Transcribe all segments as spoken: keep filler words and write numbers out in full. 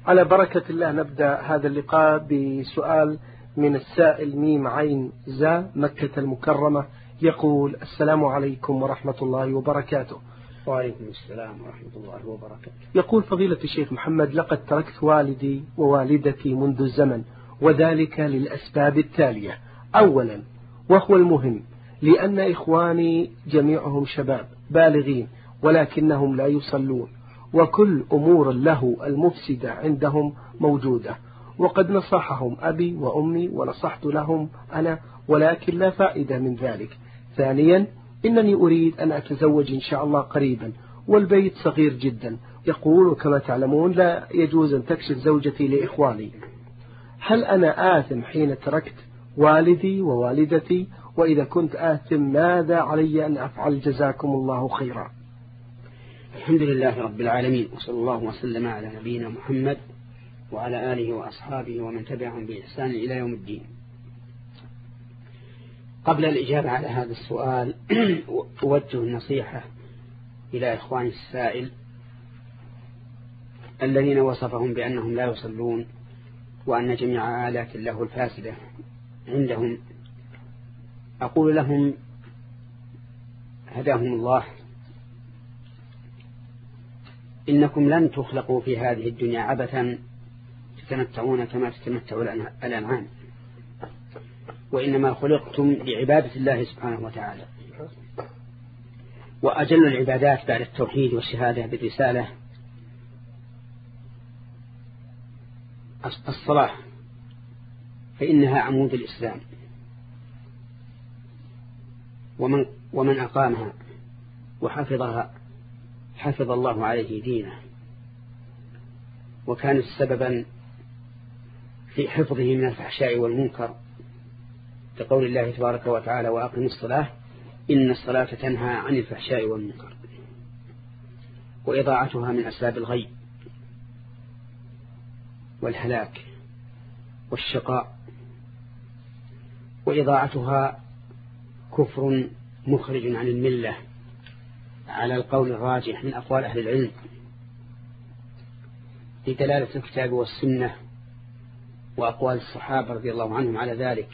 على بركة الله نبدأ هذا اللقاء بسؤال من السائل ميم عين زا مكة المكرمة، يقول: السلام عليكم ورحمة الله وبركاته. وعليكم السلام ورحمة الله وبركاته. يقول: فضيلة الشيخ محمد، لقد تركت والدي ووالدتي منذ الزمن، وذلك للأسباب التالية. أولا، وهو المهم، لأن إخواني جميعهم شباب بالغين ولكنهم لا يصلون، وكل أمور له المفسدة عندهم موجودة، وقد نصحهم أبي وأمي ونصحت لهم أنا، ولكن لا فائدة من ذلك. ثانيا، إنني أريد أن أتزوج إن شاء الله قريبا، والبيت صغير جدا. يقول: كما تعلمون لا يجوز أن تكشف زوجتي لإخواني. هل أنا آثم حين تركت والدي ووالدتي؟ وإذا كنت آثم ماذا علي أن أفعل؟ جزاكم الله خيرا. الحمد لله رب العالمين، وصلى الله وسلم على نبينا محمد وعلى آله وأصحابه ومن تبعهم بإحسان إلى يوم الدين. قبل الإجابة على هذا السؤال أوجه النصيحة إلى إخواني السائل الذين وصفهم بأنهم لا يصلون وأن جميع آلات الله الفاسدة عندهم. أقول لهم: هداهم الله، إنكم لن تخلقوا في هذه الدنيا عبثا تتمتعون كما تتمتع الأنعام، وإنما خلقتم لعبادة الله سبحانه وتعالى. وأجل العبادات بعد التوحيد والشهادة بالرسالة الصلاة، فإنها عمود الإسلام، ومن, ومن أقامها وحفظها حفظ الله عليه دينه، وكانت سببا في حفظه من الفحشاء والمنكر، كقول الله تبارك وتعالى: وأقم الصلاة إن الصلاة تنهى عن الفحشاء والمنكر. وإضاعتها من أسباب الغي والهلاك والشقاء، وإضاعتها كفر مخرج عن الملة على القول الراجح من أقوال أهل العلم لدلالة الكتاب والسنة وأقوال الصحابة رضي الله عنهم على ذلك.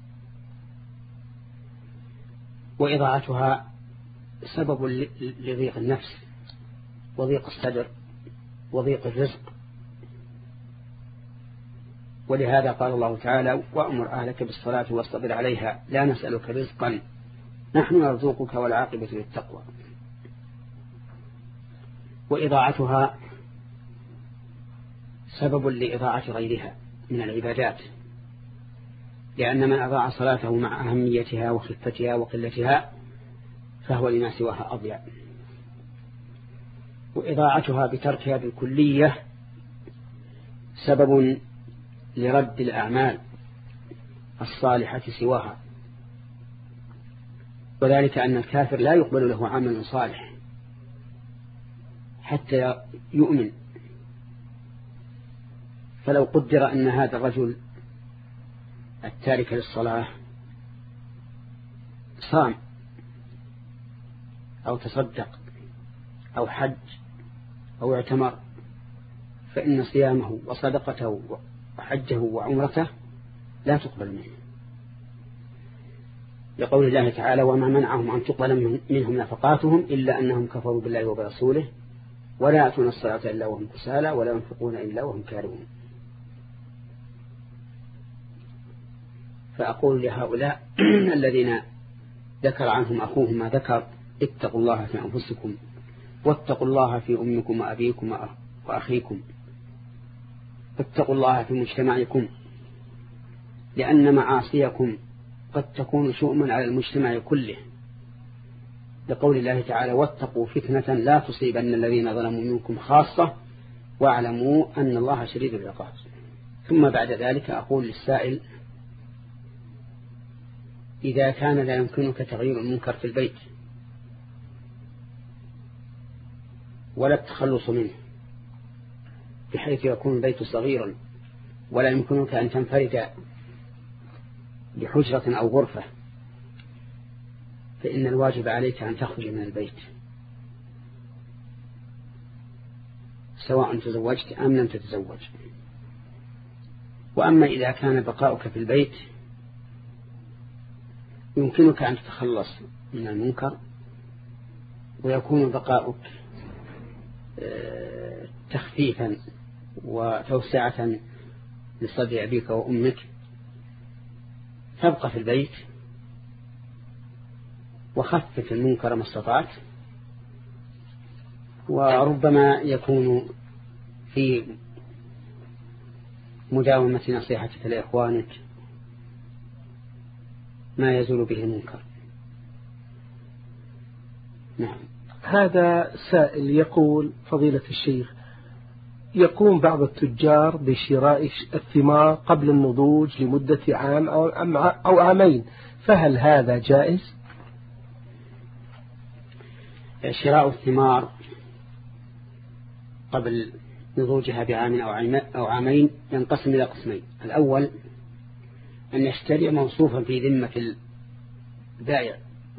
وإضاعتها سبب لضيق النفس وضيق الصدر وضيق الرزق، ولهذا قال الله تعالى: وأمر أهلك بالصلاة واصطبر عليها لا نسألك رزقا نحن نرزقك والعاقبة للتقوى. وإضاعتها سبب لإضاعة غيرها من العبادات، لأن من أضاع صلاته مع أهميتها وخفتها وقلتها فهو لما سواها أضيع. وإضاعتها بتركها بالكلية سبب لرد الأعمال الصالحة سواها، وذلك أن الكافر لا يقبل له عمل صالح حتى يؤمن. فلو قدر أن هذا الرجل التارك للصلاة صام أو تصدق أو حج أو اعتمر، فإن صيامه وصدقته وحجه وعمرته لا تقبل منه، لقول الله تعالى: وما منعهم أن تقبل منهم نفقاتهم إلا أنهم كفروا بالله وبرسوله ولا يأتون الصلاة إلا وهم كسالى ولا ينفقون إلا وهم كارهون. فأقول لهؤلاء الذين ذكر عنهم أخوهم ما ذكر: اتقوا الله في أنفسكم واتقوا الله في أمكم وأبيكم وأخيكم، اتقوا الله في مجتمعكم، لأن معاصيكم قد تكون شؤما على المجتمع كله، لقول الله تعالى: واتقوا فتنة لا تصيبن الذين ظلموا منكم خاصة واعلموا أن الله شديد العقاب. ثم بعد ذلك أقول للسائل: إذا كان لا يمكنك تغيير المنكر في البيت ولا التخلص منه بحيث يكون البيت صغيرا ولا يمكنك أن تنفرد بحجرة أو غرفة، فإن الواجب عليك أن تخرج من البيت سواء تزوجت أم لم تتزوج. وأما إذا كان بقاؤك في البيت يمكنك أن تتخلص من المنكر ويكون بقاؤك تخفيفا وتوسعة لصدر أبيك وأمك، تبقى في البيت وخفف المنكر ما استطعت، وربما يكون في مداومة نصيحتك لإخوانك ما يزول به المنكر. نعم. هذا سائل يقول: فضيلة الشيخ، يقوم بعض التجار بشراء الثمار قبل النضوج لمدة عام أو عامين، فهل هذا جائز؟ شراء الثمار قبل نضوجها بعام أو عامين ينقسم إلى قسمين. الأول أن يشتري موصوفا في ذمة البائع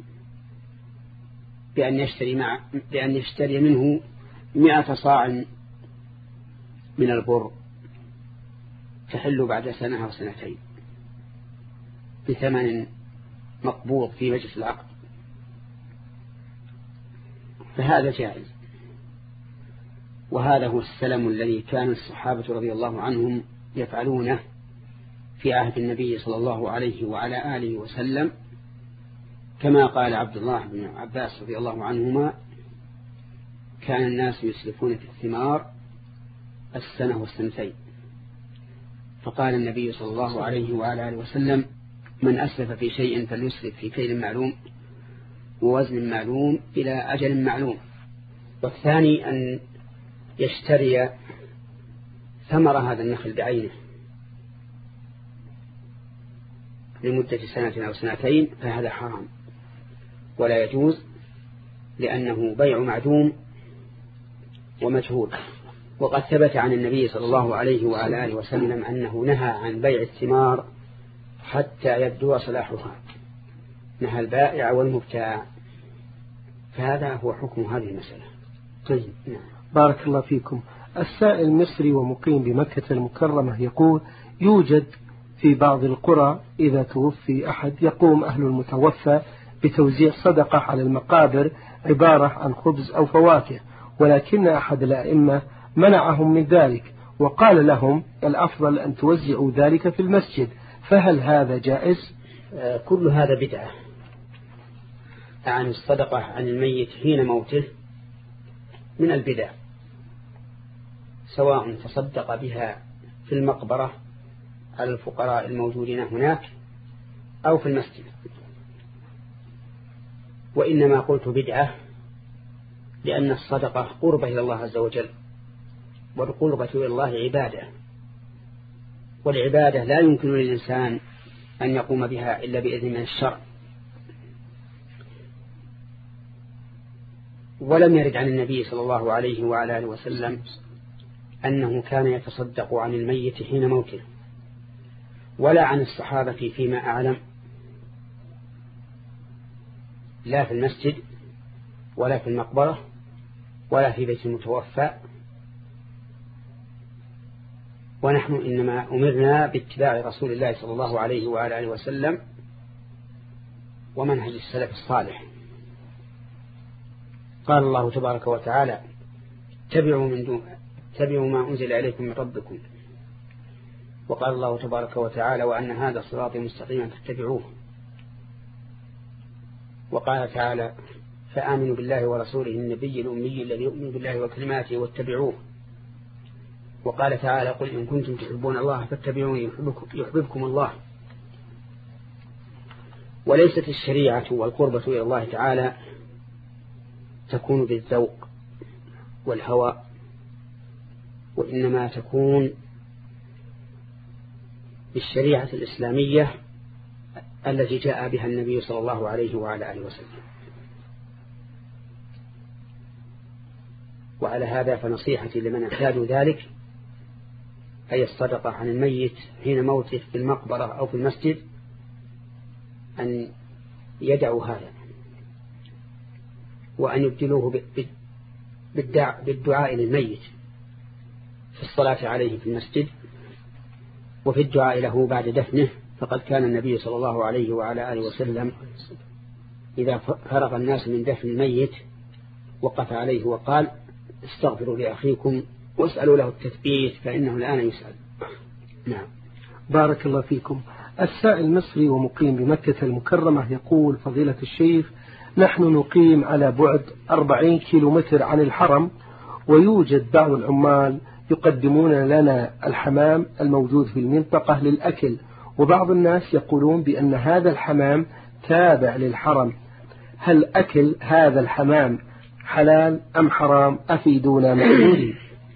بأن يشتري, مع بأن يشتري منه مئة صاع من البر تحل بعد سنة أو سنتين بثمن مقبوض في مجلس العقد، فهذا جائز. وهذا هو السلم الذي كان الصحابة رضي الله عنهم يفعلونه في عهد النبي صلى الله عليه وعلى آله وسلم، كما قال عبد الله بن عباس رضي الله عنهما: كان الناس يسلفون في الثمار السنة والسنتين. فقال النبي صلى الله عليه وعلى آله وسلم: من أسلف في شيء فليسلف في كيل معلوم ووزن معلوم إلى أجل معلوم. والثاني أن يشتري ثمر هذا النخل بعينه لمدة سنة أو سنتين، فهذا حرام ولا يجوز، لأنه بيع معدوم ومجهول. وقد ثبت عن النبي صلى الله عليه وعلى آله وسلم أنه نهى عن بيع الثمار حتى يبدو صلاحها، نهى البائع والمبتاع. فهذا هو حكم هذه المسألة. طيب. نعم. بارك الله فيكم. السائل مصري ومقيم بمكة المكرمة يقول: يوجد في بعض القرى إذا توفي أحد يقوم أهل المتوفى بتوزيع صدقة على المقابر عبارة عن خبز أو فواكه، ولكن أحد الأئمة منعهم من ذلك وقال لهم الأفضل أن توزعوا ذلك في المسجد، فهل هذا جائز؟ آه كل هذا بدعة. عن الصدقة عن الميت حين موته من البدع، سواء تصدق بها في المقبرة على الفقراء الموجودين هناك أو في المسجد. وإنما قلت بدعة لأن الصدقة قربة إلى الله عز وجل، والقربة إلى الله عبادة، والعبادة لا يمكن للإنسان أن يقوم بها إلا بإذن من الشرع. ولم يرد عن النبي صلى الله عليه وعلى آله وسلم أنه كان يتصدق عن الميت حين موته، ولا عن الصحابة فيما أعلم، لا في المسجد ولا في المقبرة ولا في بيت المتوفى. ونحن إنما أمرنا باتباع رسول الله صلى الله عليه وعلى آله وسلم ومنهج السلف الصالح. قال الله تبارك وتعالى: اتبعوا من دون اتبعوا ما أنزل إليكم من ربكم. وقال الله تبارك وتعالى: وأن هذا صراطي مستقيما فاتبعوه. وقال تعالى: فآمنوا بالله ورسوله النبي الأمي الذي يؤمن بالله وكلماته واتبعوه. وقال تعالى: قل إن كنتم تحبون الله فاتبعوني يحببكم الله. وليست الشريعة والقربة إلى الله تعالى تكون بالذوق والهوى، وإنما تكون بالشريعة الإسلامية التي جاء بها النبي صلى الله عليه وعلى آله وسلم. وعلى هذا فنصيحتي لمن اعتادوا ذلك، أي الصدقة عن الميت حين موته في المقبرة أو في المسجد، أن يدعوا هذا وأن يبدلوه بالدعاء للميت في الصلاة عليه في المسجد وفي الدعاء له بعد دفنه، فقد كان النبي صلى الله عليه وعلى آله وسلم إذا فرغ الناس من دفن الميت وقف عليه وقال استغفروا لأخيكم واسألوا له التثبيت فإنه الآن يسأل. نعم. بارك الله فيكم. السائل مصري ومقيم بمكة المكرمة يقول: فضيلة الشيخ، نحن نقيم على بعد أربعين كيلومتر عن الحرم، ويوجد بعض العمال يقدمون لنا الحمام الموجود في المنطقة للأكل، وبعض الناس يقولون بأن هذا الحمام تابع للحرم، هل أكل هذا الحمام حلال أم حرام؟ أفيدونا مأجورين.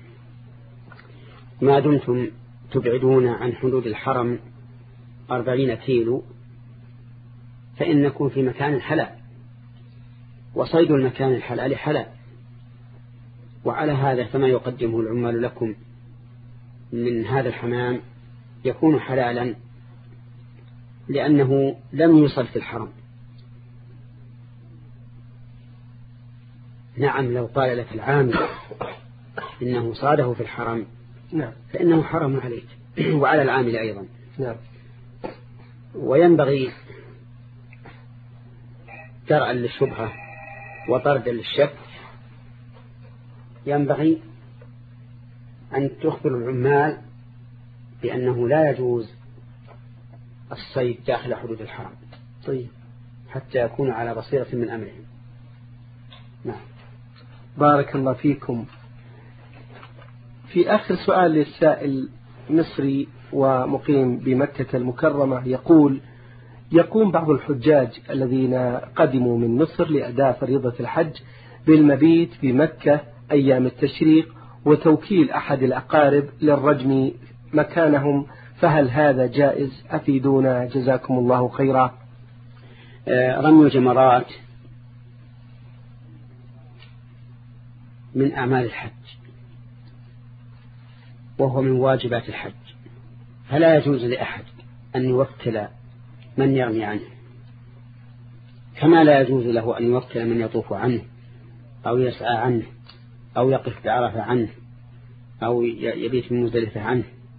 ما دمتم تبعدون عن حدود الحرم أربعين كيلو فإنكم في مكان حلال، وصيد المكان الحلال حلال، وعلى هذا فما يقدمه العمال لكم من هذا الحمام يكون حلالا لأنه لم يصل في الحرم. نعم، لو قال لك العامل إنه صاده في الحرم نعم فإنه حرم عليك وعلى العامل أيضا. نعم. وينبغي درءا للشبهة وطردا للشك، ينبغي أن تخبر العمال بأنه لا يجوز الصيد داخل حدود الحرم، طيب، حتى يكون على بصيرة من أمرهم. نعم. بارك الله فيكم. في آخر سؤال للسائل مصري ومقيم بمكة المكرمة يقول: يقوم بعض الحجاج الذين قدموا من مصر لأداء فريضة الحج بالمبيت بمكة أيام التشريق وتوكيل أحد الأقارب للرجم مكانهم، فهل هذا جائز؟ أفيدونا جزاكم الله خيرا. رمي الجمرات من أعمال الحج وهو من واجبات الحج، فلا يجوز لأحد أن يوكل من يرمي عنه، كما لا يجوز له أن يوكل من يطوف عنه أو يسعى عنه أو يقف بعرفة عنه أو يبيت من مزدلفة عنه،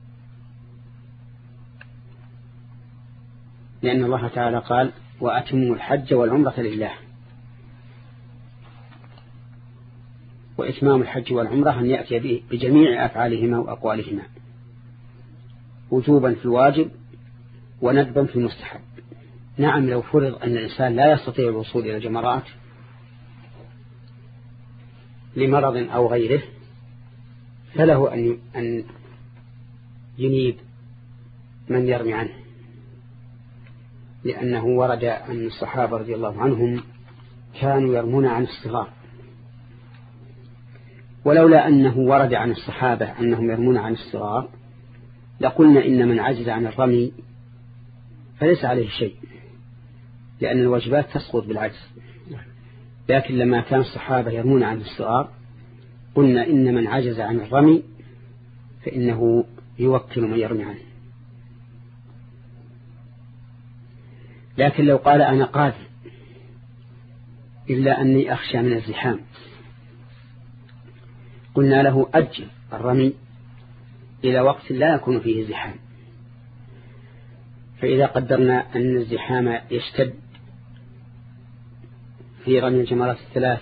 لأن الله تعالى قال: وأتموا الحج والعمرة لله. وإتمام الحج والعمرة أن يأتي به بجميع أفعالهما وأقوالهما، وجوبا في الواجب وندبا في المستحب. نعم، لو فرض أن الإنسان لا يستطيع الوصول إلى الجمرات لمرض أو غيره فله أن أن ينيب من يرمي عنه، لأنه ورد أن الصحابة رضي الله عنهم كانوا يرمون عن الصغار، ولولا أنه ورد عن الصحابة أنهم يرمون عن الصغار لقلنا إن من عجز عن الرمي فليس عليه شيء، لأن الواجبات تسقط بالعجز. لكن لما كان الصحابة يرمون عن الصغار قلنا إن من عجز عن الرمي فإنه يوكل من يرمي عنه. لكن لو قال أنا قادر إلا أني أخشى من الزحام قلنا له أجل الرمي إلى وقت لا يكون فيه زحام، فإذا قدرنا أن الزحام يشتد في رمي الجمرات الثلاث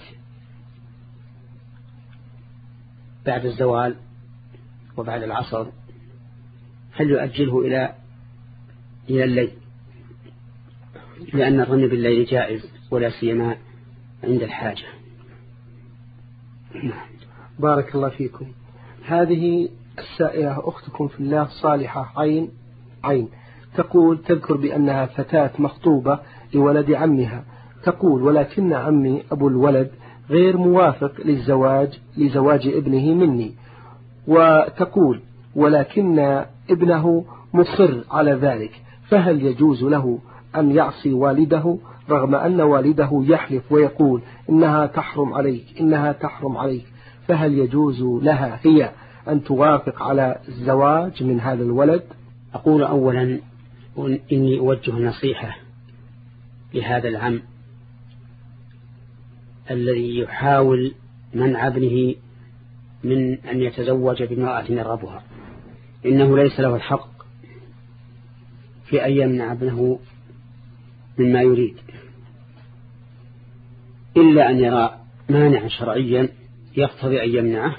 بعد الزوال وبعد العصر هل يؤجله إلى إلى الليل، لأن الرمي بالليل جائز ولا سيما عند الحاجة. بارك الله فيكم. هذه السائلة أختكم في الله صالحة عين عين تقول: تذكر بأنها فتاة مخطوبة لولد عمها، تقول: ولكن عمي أبو الولد غير موافق للزواج لزواج ابنه مني، وتقول: ولكن ابنه مصر على ذلك، فهل يجوز له أن يعصي والده رغم أن والده يحلف ويقول إنها تحرم عليك إنها تحرم عليك، فهل يجوز لها هي أن توافق على الزواج من هذا الولد؟ أقول أولا إني أوجه نصيحة لهذا العم الذي يحاول منع ابنه من أن يتزوج بامرأة يرغبها، إنه ليس له الحق في أن يمنع ابنه مما يريد إلا أن يرى مانعا شرعيا يقتضي أن يمنعه،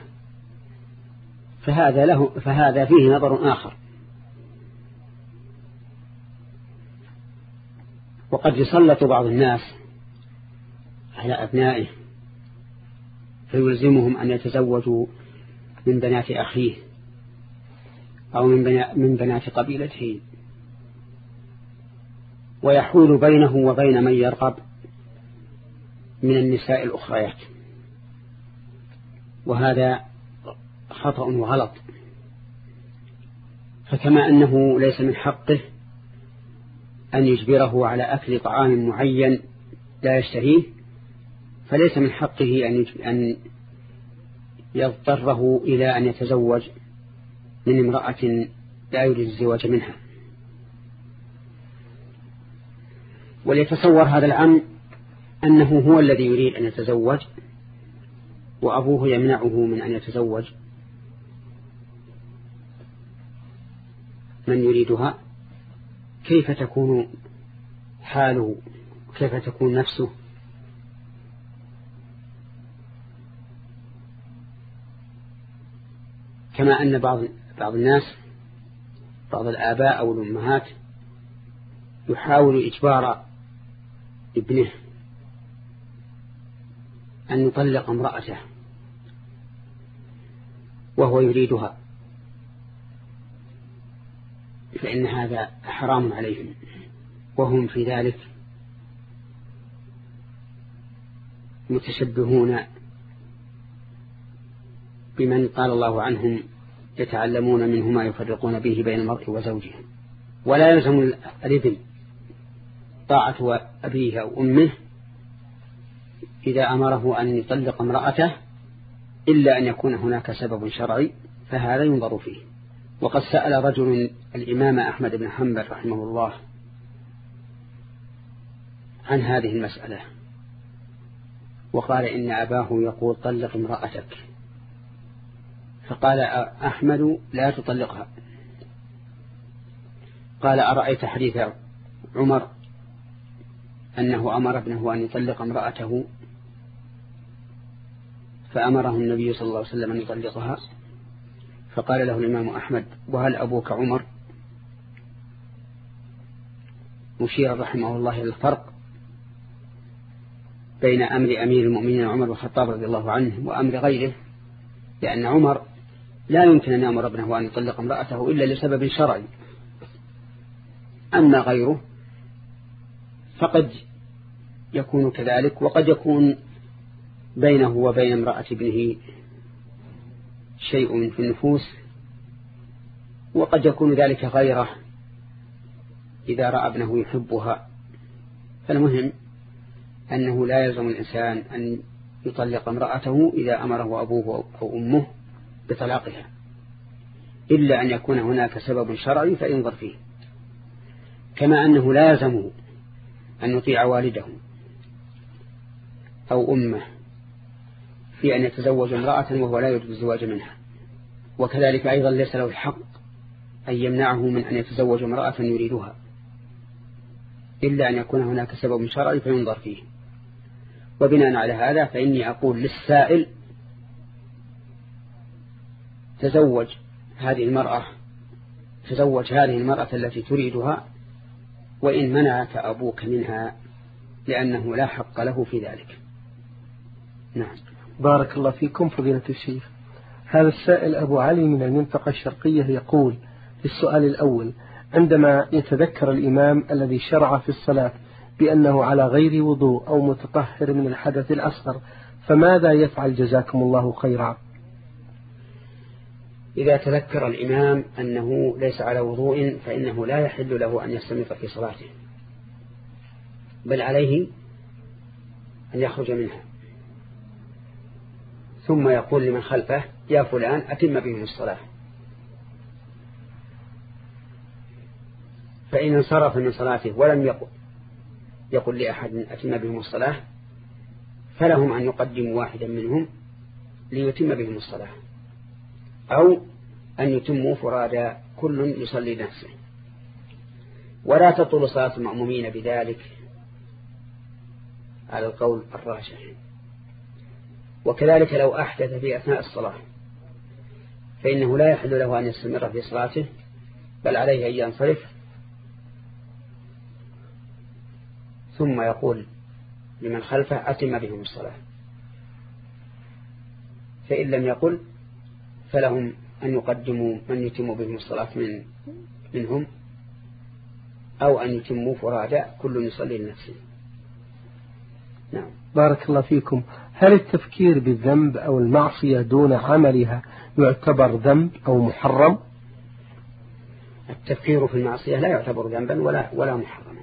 فهذا له فهذا فيه نظر آخر. وقد يسلط بعض الناس على أبنائه فيلزمهم أن يتزوجوا من بنات أخيه أو من بنات قبيلته، ويحول بينه وبين من يرغب من النساء الأخريات، وهذا خطأ وغلط. فكما أنه ليس من حقه أن يجبره على أكل طعام معين لا يشتهيه، فليس من حقه أن يضطره إلى أن يتزوج من امرأة لا يريد الزواج منها. وليتصور هذا العم أنه هو الذي يريد أن يتزوج وأبوه يمنعه من أن يتزوج من يريدها، كيف تكون حاله وكيف تكون نفسه؟ كما أن بعض بعض الناس بعض الآباء أو الأمهات يحاول إجبار ابنه أن يطلق امرأته وهو يريدها، فإن هذا حرام عليهم، وهم في ذلك متشبهون بمن قال الله عنهم يتعلمون منه ما يفرقون به بين المرء وزوجه. ولا يلزم الابن طاعة أبيه أو أمه إذا أمره أن يطلق امرأته إلا أن يكون هناك سبب شرعي، فهذا ينظر فيه. وقد سأل رجل الإمام أحمد بن حنبل رحمه الله عن هذه المسألة وقال إن أباه يقول طلق امرأتك، فقال أحمد لا تطلقها. قال أرأيت حديث عمر أنه أمر ابنه أن يطلق امرأته فأمره النبي صلى الله عليه وسلم أن يطلقها؟ فقال له الإمام أحمد وهل أبوك عمر؟ مشير رحمه الله إلى الفرق بين أمر أمير المؤمنين عمر بن الخطاب رضي الله عنه وأمر غيره، لأن عمر لا يمكن أن يأمر ابنه أن يطلق امرأته إلا لسبب شرعي، أما غيره فقد يكون كذلك، وقد يكون بينه وبين امرأة ابنه شيء في النفوس، وقد يكون ذلك غيره إذا رأى ابنه يحبها. فالمهم أنه لا يلزم الإنسان أن يطلق امرأته إذا أمره أبوه أو أمه بطلاقها، إلا أن يكون هناك سبب شرعي فينظر فيه. كما أنه لا يلزمه أن يطيع والده أو أمه في أن يتزوج امرأة وهو لا يريد الزواج منها، وكذلك أيضا ليس له الحق أن يمنعه من أن يتزوج امرأة يريدها، إلا أن يكون هناك سبب شرعي فينظر فيه. وبناء على هذا فإني أقول للسائل تزوج هذه المرأة تزوج هذه المرأة التي تريدها وإن منعك أبوك منها، لأنه لا حق له في ذلك. نعم. بارك الله فيكم فضيلة الشيخ. هذا السائل أبو علي من المنطقة الشرقية يقول في السؤال الأول: عندما يتذكر الإمام الذي شرع في الصلاة بأنه على غير وضوء أو متطهر من الحدث الأصغر فماذا يفعل جزاكم الله خيرا؟ إذا تذكر الإمام أنه ليس على وضوء فإنه لا يحل له أن يستمر في صلاته، بل عليه أن يخرج منها، ثم يقول لمن خلفه: يا فلان أتم بهم الصلاة. فإن انصرف من صلاته ولم يقل يقول لأحد أتم بهم الصلاة، فلهم أن يقدموا واحدا منهم ليتم بهم الصلاة. أو أن يتموا فرادا كل يصلي نفسه. ولا تطول صلاة المأمومين بذلك على القول الراجح. وكذلك لو أحدث في أثناء الصلاة فإنه لا يحل له أن يستمر في صلاته، بل عليه أن ينصرف ثم يقول لمن خلفه أتم بهم الصلاة. فإن لم يقل فلهم أن يقدموا من يتم بهم الصلاة من منهم، أو أن يتموا فرادا كل يصلي لنفسه. نعم. بارك الله فيكم. هل التفكير بالذنب أو المعصية دون عملها يعتبر ذنب أو محرم؟ التفكير في المعصية لا يعتبر ذنبا ولا ولا محرما،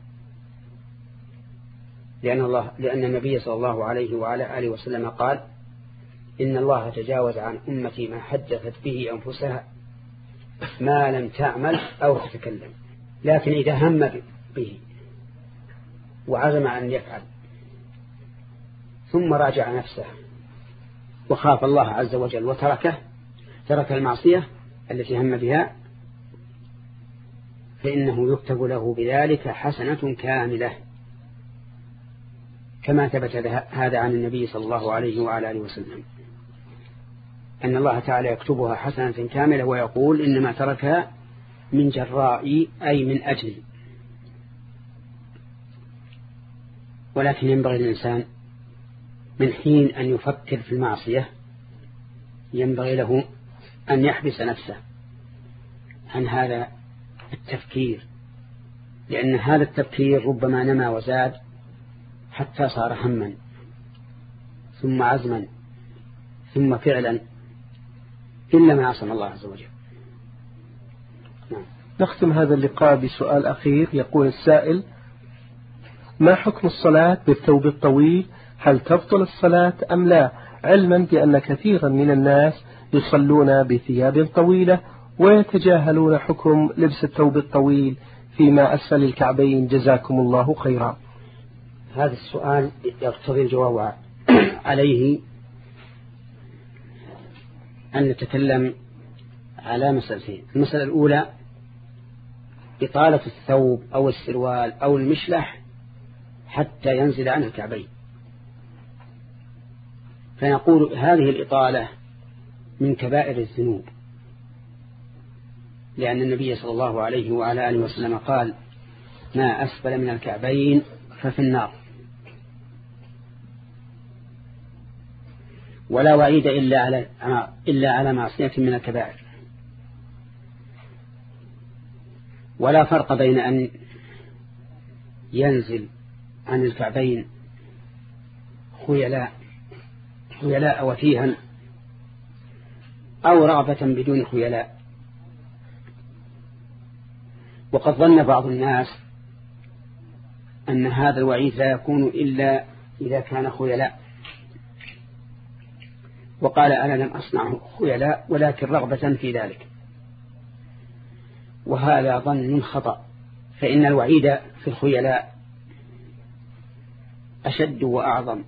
لأن الله لأن النبي صلى الله عليه وعلى آله وسلم قال: إن الله تجاوز عن أمتي ما حدثت به أنفسها ما لم تعمل أو تتكلم. لكن إذا هم به وعزم أن يفعل ثم راجع نفسه وخاف الله عز وجل وتركه ترك المعصية التي هم بها، فإنه يكتب له بذلك حسنة كاملة، كما ثبت هذا عن النبي صلى الله عليه وعلى آله وسلم أن الله تعالى يكتبها حسنة كاملة ويقول: إنما تركها من جراء أي من أجل. ولكن ينبغي الإنسان من حين أن يفكر في المعصية ينبغي له أن يحبس نفسه عن هذا التفكير، لأن هذا التفكير ربما نما وزاد حتى صار هما ثم عزما ثم فعلا، إلا ما عصم الله عز وجل. نعم. نختم هذا اللقاء بسؤال أخير. يقول السائل: ما حكم الصلاة بالثوب الطويل؟ هل تبطل الصلاة أم لا؟ علما بأن كثيرا من الناس يصلون بثياب طويلة ويتجاهلون حكم لبس الثوب الطويل فيما أسفل الكعبين، جزاكم الله خيرا. هذا السؤال يقتضي الجواب عليه أن نتكلم على مسألتين. المسألة الأولى: إطالة الثوب أو السروال أو المشلح حتى ينزل عن الكعبين، فنقول هذه الإطالة من كبائر الذنوب، لأن النبي صلى الله عليه وعلى آله وسلم قال: ما أسفل من الكعبين ففي النار. ولا وعيد إلا على إلا على معصية من الكبائر. ولا فرق بين أن ينزل عن الكعبين خيلاء خيلاء وتيها أو رغبة بدون خيلاء. وقد ظن بعض الناس أن هذا الوعيد لا يكون إلا إذا كان خيلاء، وقال: أنا لم أصنع خيلاء ولكن رغبة في ذلك. وهذا ظن خطأ، فإن الوعيد في الخيلاء أشد وأعظم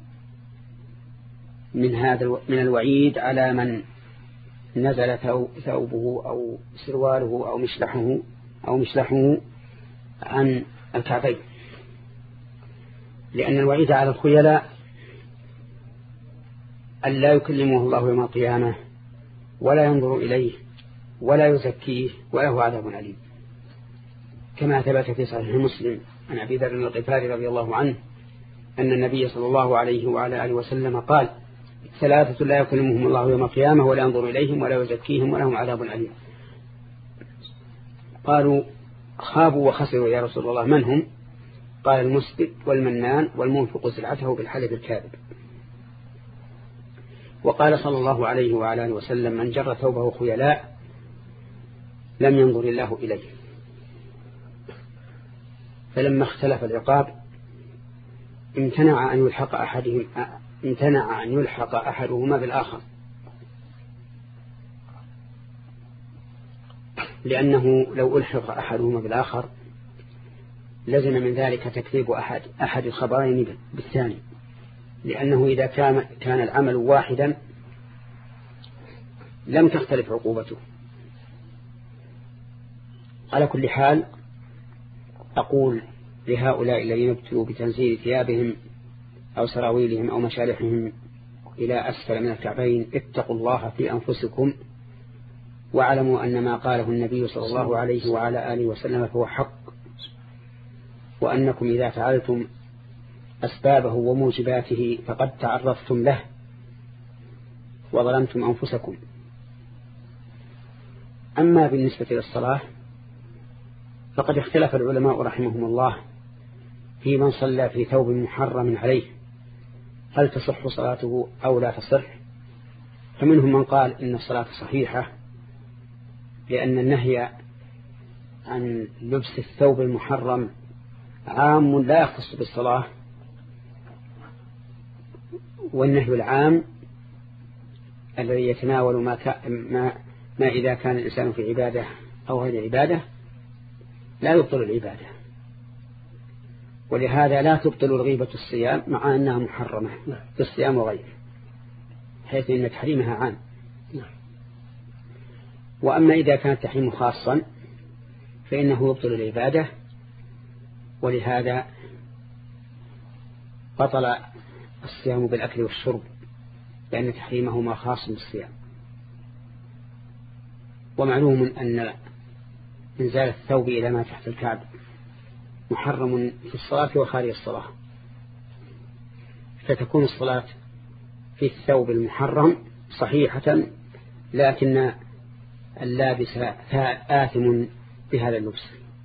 من هذا من الوعيد على من نزل ثوبه أو سرواله أو مشلحه أو مشلحه عن الكعبين، لأن الوعيد على الخيلاء أن لا يكلمه الله يوم القيامة ولا ينظر إليه ولا يزكيه وله عذاب أليم، كما ثبت في صحيح مسلم عن أبي ذر الغفاري رضي الله عنه أن النبي صلى الله عليه وعلى آله وسلم قال: ثلاثة لا يكلمهم الله يوم القيامة ولا ينظر إليهم ولا يزكيهم ولهم عذاب أليم. قالوا: خابوا وخسروا يا رسول الله، من هم؟ قال: المسبت والمنان والمنفق سلعته بالحلف الكاذب. وقال صلى الله عليه وعلى آله وسلم: من جر ثوبه خيلاء لم ينظر الله إليه. فلما اختلف العقاب امتنع أن يلحق أحدهم امتنع أن يلحق أحدهما بالآخر، لأنه لو ألحق أحدهما بالآخر لزم من ذلك تكذيب أحد أحد الخبرين بالثاني، لأنه إذا كان كان العمل واحدا لم تختلف عقوبته. على كل حال أقول لهؤلاء الذين ابتلوا بتنزيل ثيابهم أو سراويلهم أو مشالحهم إلى أسفل من الكعبين اتقوا الله في أنفسكم واعلموا أن ما قاله النبي صلى الله عليه وعلى آله وسلم فهو حق، وأنكم إذا فعلتم أسبابه وموجباته فقد تعرفتم له وظلمتم أنفسكم. أما بالنسبة للصلاة فقد اختلف العلماء رحمهم الله في من صلى في ثوب محرم عليه هل تصح صلاته أو لا تصح. فمنهم من قال إن الصلاة صحيحة لأن النهي عن لبس الثوب المحرم عام لا يختص بالصلاة، والنهي العام الذي يتناول ما, ما, ما إذا كان الإنسان في عبادة أو غير عبادة لا يبطل العبادة، ولهذا لا تبطل الغيبة الصيام مع أنها محرمة في الصيام وغيره، حيث أن تحريمها عام. وأما إذا كان تحريم خاصا فإنه يبطل العبادة، ولهذا بطل الصيام بالأكل والشرب لأن تحريمهما خاص بالصيام. ومعلوم أن إنزال الثوب إلى ما تحت الكعب محرم في الصلاة وخارج الصلاة، فتكون الصلاة في الثوب المحرم صحيحة، لكن اللابس آثم بهذا اللبس.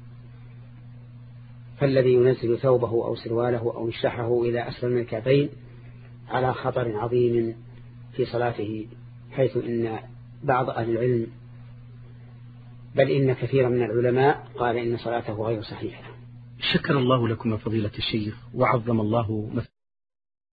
فالذي ينزل ثوبه أو سرواله أو مشلحه إلى أسفل من الكعبين على خطر عظيم في صلاته، حيث إن بعض أهل العلم بل إن كثيرا من العلماء قال إن صلاته غير صحيحة. شكر الله لكم فضيلة الشيخ وعظم الله مثل